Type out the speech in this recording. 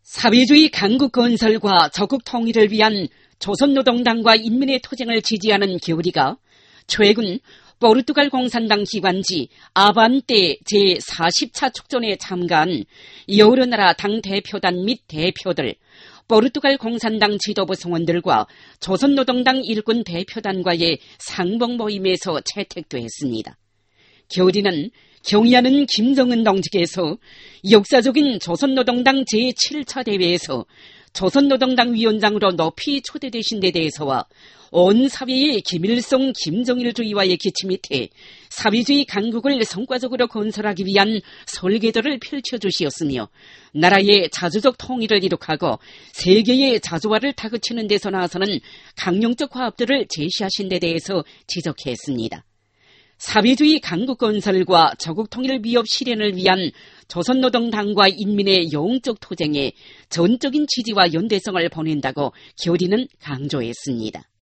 사회주의 강국 건설과 저국 통일을 위한 조선노동당과 인민의 투쟁을 지지하는 교리가 최근 포르투갈 공산당 기관지 아반떼 제40차 축전에 참가한 여러 나라 당 대표단 및 대표들, 포르투갈 공산당 지도부 성원들과 조선노동당 일군 대표단과의 상봉 모임에서 채택됐습니다. 교리는 경의하는 김정은 동지께서 역사적인 조선노동당 제7차 대회에서 조선노동당 위원장으로 높이 초대되신 데 대해서와 온 사회의 김일성 김정일주의와의 기치 밑에 사회주의 강국을 성과적으로 건설하기 위한 설계도를 펼쳐주시었으며 나라의 자주적 통일을 이룩하고 세계의 자주화를 다그치는 데서 나서는 강령적 화합들을 제시하신 데 대해서 지적했습니다. 사회주의 강국 건설과 저국 통일 위협 실현을 위한 조선노동당과 인민의 영적 투쟁에 전적인 지지와 연대성을 보낸다고 교리는 강조했습니다.